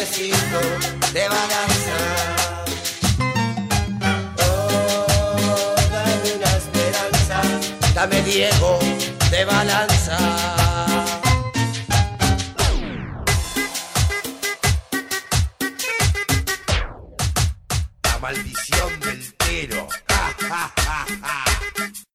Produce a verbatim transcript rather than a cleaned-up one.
necesito de balanza. Oh, dame una esperanza, dame Diego de balanza. La maldición del tero.